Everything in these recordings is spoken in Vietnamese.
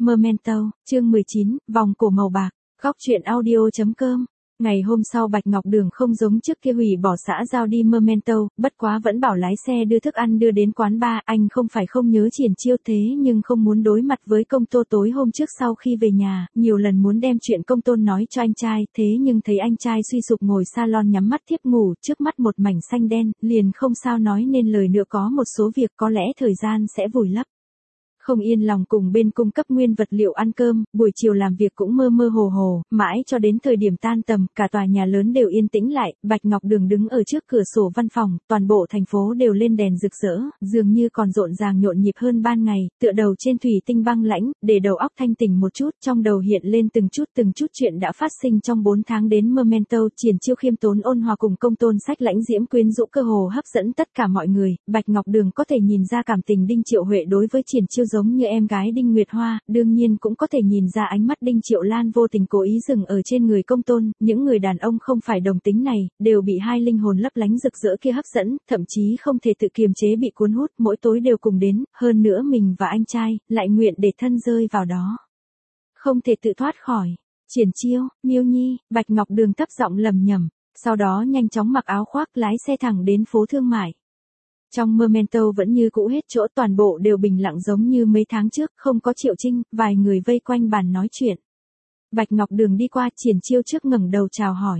Memento, chương 19, vòng cổ màu bạc, góc truyện audio.com. Ngày hôm sau Bạch Ngọc Đường không giống trước kia hủy bỏ xã giao đi Memento, bất quá vẫn bảo lái xe đưa thức ăn đưa đến quán bar. Anh không phải không nhớ Triển Chiêu thế nhưng không muốn đối mặt với Công Tô tối hôm trước sau khi về nhà, nhiều lần muốn đem chuyện Công Tôn nói cho anh trai, thế nhưng thấy anh trai suy sụp ngồi salon nhắm mắt thiếp ngủ, trước mắt một mảnh xanh đen, liền không sao nói nên lời nữa, có một số việc có lẽ thời gian sẽ vùi lấp. Không yên lòng cùng bên cung cấp nguyên vật liệu ăn cơm, buổi chiều làm việc cũng mơ mơ hồ hồ, mãi cho đến thời điểm tan tầm, cả tòa nhà lớn đều yên tĩnh lại. Bạch Ngọc Đường đứng ở trước cửa sổ văn phòng, toàn bộ thành phố đều lên đèn rực rỡ, dường như còn rộn ràng nhộn nhịp hơn ban ngày, tựa đầu trên thủy tinh băng lãnh, để đầu óc thanh tỉnh một chút, trong đầu hiện lên từng chút chuyện đã phát sinh trong 4 tháng đến Memento. Triển Chiêu khiêm tốn ôn hòa cùng Công Tôn sách lãnh diễm quyến rũ cơ hồ hấp dẫn tất cả mọi người. Bạch Ngọc Đường có thể nhìn ra cảm tình Đinh Triệu Huệ đối với Triển Chiêu giống như em gái Đinh Nguyệt Hoa, đương nhiên cũng có thể nhìn ra ánh mắt Đinh Triệu Lan vô tình cố ý dừng ở trên người Công Tôn. Những người đàn ông không phải đồng tính này, đều bị hai linh hồn lấp lánh rực rỡ kia hấp dẫn, thậm chí không thể tự kiềm chế bị cuốn hút, mỗi tối đều cùng đến, hơn nữa mình và anh trai, lại nguyện để thân rơi vào đó. Không thể tự thoát khỏi. Triển Chiêu, Miêu Nhi, Bạch Ngọc Đường thấp giọng lẩm nhẩm, sau đó nhanh chóng mặc áo khoác lái xe thẳng đến phố thương mại. Trong Memento vẫn như cũ hết chỗ, toàn bộ đều bình lặng giống như mấy tháng trước, không có Triệu Trinh, vài người vây quanh bàn nói chuyện. Bạch Ngọc Đường đi qua, Triển Chiêu trước ngẩng đầu chào hỏi.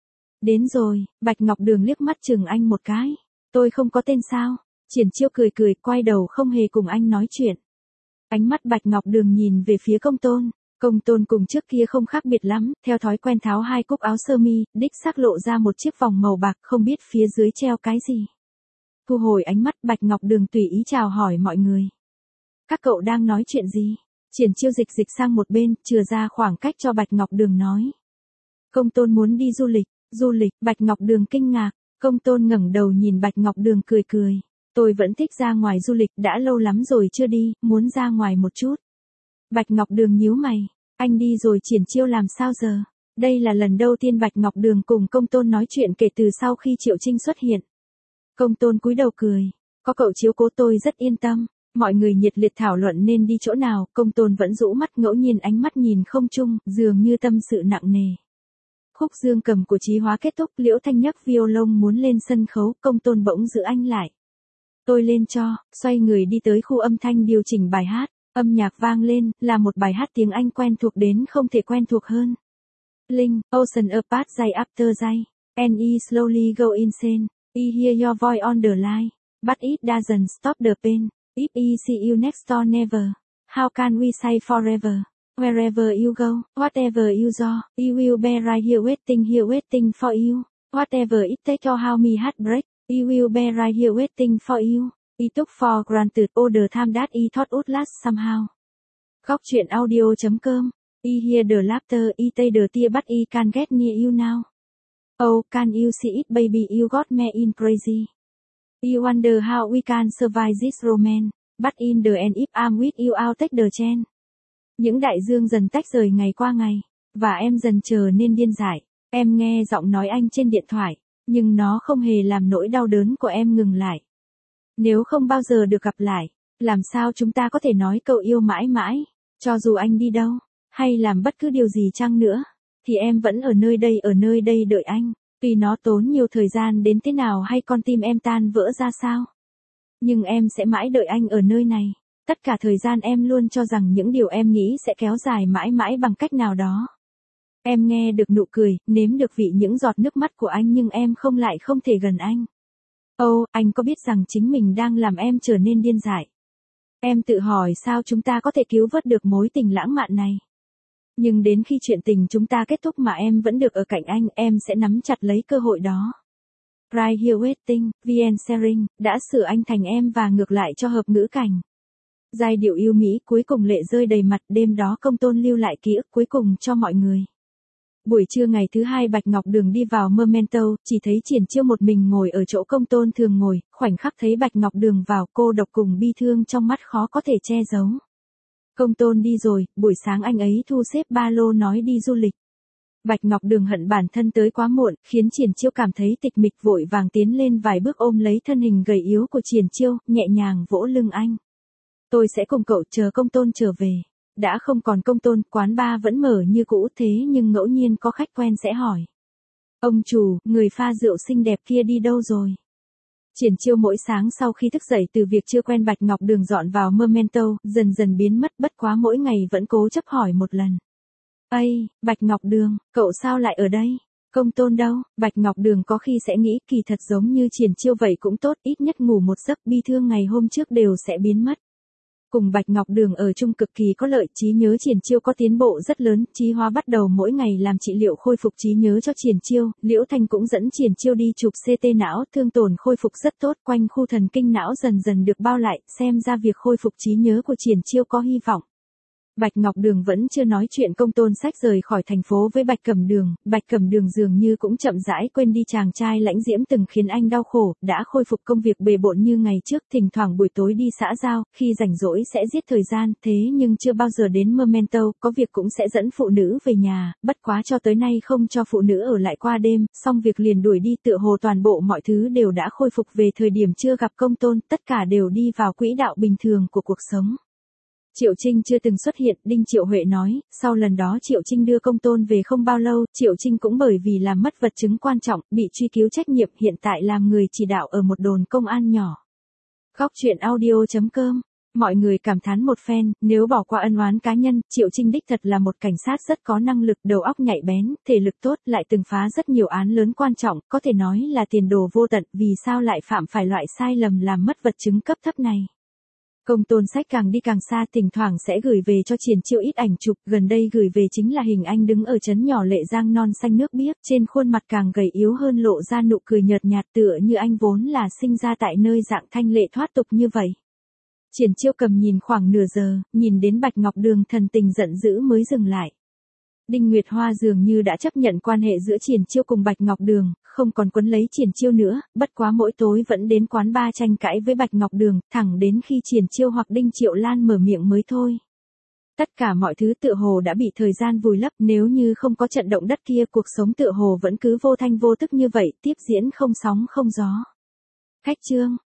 Đến rồi. Bạch Ngọc Đường liếc mắt chừng anh một cái. Tôi không có tên sao? Triển Chiêu cười, quay đầu không hề cùng anh nói chuyện. Ánh mắt Bạch Ngọc Đường nhìn về phía Công Tôn. Công Tôn cùng trước kia không khác biệt lắm, theo thói quen tháo hai cúc áo sơ mi, đích xác lộ ra một chiếc vòng màu bạc, không biết phía dưới treo cái gì. Thu hồi ánh mắt, Bạch Ngọc Đường tùy ý chào hỏi mọi người. Các cậu đang nói chuyện gì? Triển Chiêu dịch sang một bên, chừa ra khoảng cách cho Bạch Ngọc Đường nói. Công Tôn muốn đi du lịch, Bạch Ngọc Đường kinh ngạc. Công Tôn ngẩng đầu nhìn Bạch Ngọc Đường cười. Tôi vẫn thích ra ngoài du lịch, đã lâu lắm rồi chưa đi, muốn ra ngoài một chút. Bạch Ngọc Đường nhíu mày, anh đi rồi Triển Chiêu làm sao giờ? Đây là lần đầu tiên Bạch Ngọc Đường cùng Công Tôn nói chuyện kể từ sau khi Triệu Trinh xuất hiện. Công Tôn cúi đầu cười, có cậu chiếu cố tôi rất yên tâm. Mọi người nhiệt liệt thảo luận nên đi chỗ nào, Công Tôn vẫn rũ mắt, ngẫu nhiên ánh mắt nhìn không trung, dường như tâm sự nặng nề. Khúc dương cầm của Chí Hóa kết thúc, Liễu Thanh nhấc violon muốn lên sân khấu, Công Tôn bỗng giữ anh lại. Tôi lên cho, xoay người đi tới khu âm thanh điều chỉnh bài hát, âm nhạc vang lên, là một bài hát tiếng Anh quen thuộc đến không thể quen thuộc hơn. Linh, Ocean Apart day after day, and I slowly go insane. I hear your voice on the line, but it doesn't stop the pain. If I see you next door never, how can we say forever? Wherever you go, whatever you do, I will be right here waiting for you. Whatever it takes or how me heartbreak, I will be right here waiting for you. I took for granted all the time that I thought would last somehow. Góc truyện audio.com. I hear the laughter, I take the tear, but I can't get near you now. Oh, can you see it baby, you got me in crazy. I wonder how we can survive this romance, but in the end if I'm with you I'll take the chance. Những đại dương dần tách rời ngày qua ngày, và em dần trở nên điên dại. Em nghe giọng nói anh trên điện thoại, nhưng nó không hề làm nỗi đau đớn của em ngừng lại. Nếu không bao giờ được gặp lại, làm sao chúng ta có thể nói cậu yêu mãi mãi, cho dù anh đi đâu, hay làm bất cứ điều gì chăng nữa, thì em vẫn ở nơi đây đợi anh. Tuy nó tốn nhiều thời gian đến thế nào hay con tim em tan vỡ ra sao, nhưng em sẽ mãi đợi anh ở nơi này. Tất cả thời gian em luôn cho rằng những điều em nghĩ sẽ kéo dài mãi mãi bằng cách nào đó. Em nghe được nụ cười, nếm được vị những giọt nước mắt của anh nhưng em không thể gần anh. Oh, anh có biết rằng chính mình đang làm em trở nên điên dại. Em tự hỏi sao chúng ta có thể cứu vớt được mối tình lãng mạn này. Nhưng đến khi chuyện tình chúng ta kết thúc mà em vẫn được ở cạnh anh, em sẽ nắm chặt lấy cơ hội đó. Right here waiting, VN sharing, đã sửa anh thành em và ngược lại cho hợp ngữ cảnh. Giai điệu yêu mỹ cuối cùng lệ rơi đầy mặt, đêm đó Công Tôn lưu lại ký ức cuối cùng cho mọi người. Buổi trưa ngày thứ hai Bạch Ngọc Đường đi vào Memento, chỉ thấy Triển Chiêu một mình ngồi ở chỗ Công Tôn thường ngồi, khoảnh khắc thấy Bạch Ngọc Đường vào, cô độc cùng bi thương trong mắt khó có thể che giấu. Công Tôn đi rồi, buổi sáng anh ấy thu xếp ba lô nói đi du lịch. Bạch Ngọc Đường hận bản thân tới quá muộn, khiến Triển Chiêu cảm thấy tịch mịch, vội vàng tiến lên vài bước ôm lấy thân hình gầy yếu của Triển Chiêu, nhẹ nhàng vỗ lưng anh. Tôi sẽ cùng cậu chờ Công Tôn trở về. đã không còn Công Tôn, quán bar vẫn mở như cũ thế nhưng ngẫu nhiên có khách quen sẽ hỏi. Ông chủ, người pha rượu xinh đẹp kia đi đâu rồi? Triển Chiêu mỗi sáng sau khi thức dậy từ việc chưa quen Bạch Ngọc Đường dọn vào Memento, dần dần biến mất, bất quá mỗi ngày vẫn cố chấp hỏi một lần. Ây, Bạch Ngọc Đường, cậu sao lại ở đây? Công Tôn đâu? Bạch Ngọc Đường có khi sẽ nghĩ kỳ thật giống như Triển Chiêu vậy cũng tốt, ít nhất ngủ một giấc bi thương ngày hôm trước đều sẽ biến mất. Cùng Bạch Ngọc Đường ở chung cực kỳ có lợi, trí nhớ Triển Chiêu có tiến bộ rất lớn, Chí Hóa bắt đầu mỗi ngày làm trị liệu khôi phục trí nhớ cho Triển Chiêu, Liễu Thanh cũng dẫn Triển Chiêu đi chụp CT não, thương tổn khôi phục rất tốt, quanh khu thần kinh não dần dần được bao lại, xem ra việc khôi phục trí nhớ của Triển Chiêu có hy vọng. Bạch Ngọc Đường vẫn chưa nói chuyện Công Tôn Sách rời khỏi thành phố với Bạch Cẩm Đường dường như cũng chậm rãi quên đi chàng trai lãnh diễm từng khiến anh đau khổ, đã khôi phục công việc bề bộn như ngày trước, thỉnh thoảng buổi tối đi xã giao, khi rảnh rỗi sẽ giết thời gian, thế nhưng chưa bao giờ đến Memento, có việc cũng sẽ dẫn phụ nữ về nhà, bất quá cho tới nay không cho phụ nữ ở lại qua đêm, xong việc liền đuổi đi, tựa hồ toàn bộ mọi thứ đều đã khôi phục về thời điểm chưa gặp Công Tôn, tất cả đều đi vào quỹ đạo bình thường của cuộc sống. Triệu Trinh chưa từng xuất hiện, Đinh Triệu Huệ nói, sau lần đó Triệu Trinh đưa Công Tôn về không bao lâu, Triệu Trinh cũng bởi vì làm mất vật chứng quan trọng, bị truy cứu trách nhiệm, hiện tại làm người chỉ đạo ở một đồn công an nhỏ. Góc truyện audio.com. Mọi người cảm thán một phen, nếu bỏ qua ân oán cá nhân, Triệu Trinh đích thật là một cảnh sát rất có năng lực, đầu óc nhạy bén, thể lực tốt, lại từng phá rất nhiều án lớn quan trọng, có thể nói là tiền đồ vô tận, vì sao lại phạm phải loại sai lầm làm mất vật chứng cấp thấp này. Công Tôn Sách càng đi càng xa, thỉnh thoảng sẽ gửi về cho Triển Chiêu ít ảnh chụp, gần đây gửi về chính là hình anh đứng ở trấn nhỏ Lệ Giang non xanh nước biếc, trên khuôn mặt càng gầy yếu hơn lộ ra nụ cười nhợt nhạt, tựa như anh vốn là sinh ra tại nơi dạng thanh lệ thoát tục như vậy. Triển Chiêu cầm nhìn khoảng nửa giờ, nhìn đến Bạch Ngọc Đường thần tình giận dữ mới dừng lại. Đinh Nguyệt Hoa dường như đã chấp nhận quan hệ giữa Triển Chiêu cùng Bạch Ngọc Đường, không còn quấn lấy Triển Chiêu nữa, bất quá mỗi tối vẫn đến quán bar tranh cãi với Bạch Ngọc Đường, thẳng đến khi Triển Chiêu hoặc Đinh Triệu Lan mở miệng mới thôi. Tất cả mọi thứ tựa hồ đã bị thời gian vùi lấp, nếu như không có trận động đất kia, cuộc sống tựa hồ vẫn cứ vô thanh vô tức như vậy, tiếp diễn không sóng không gió. Khách trương,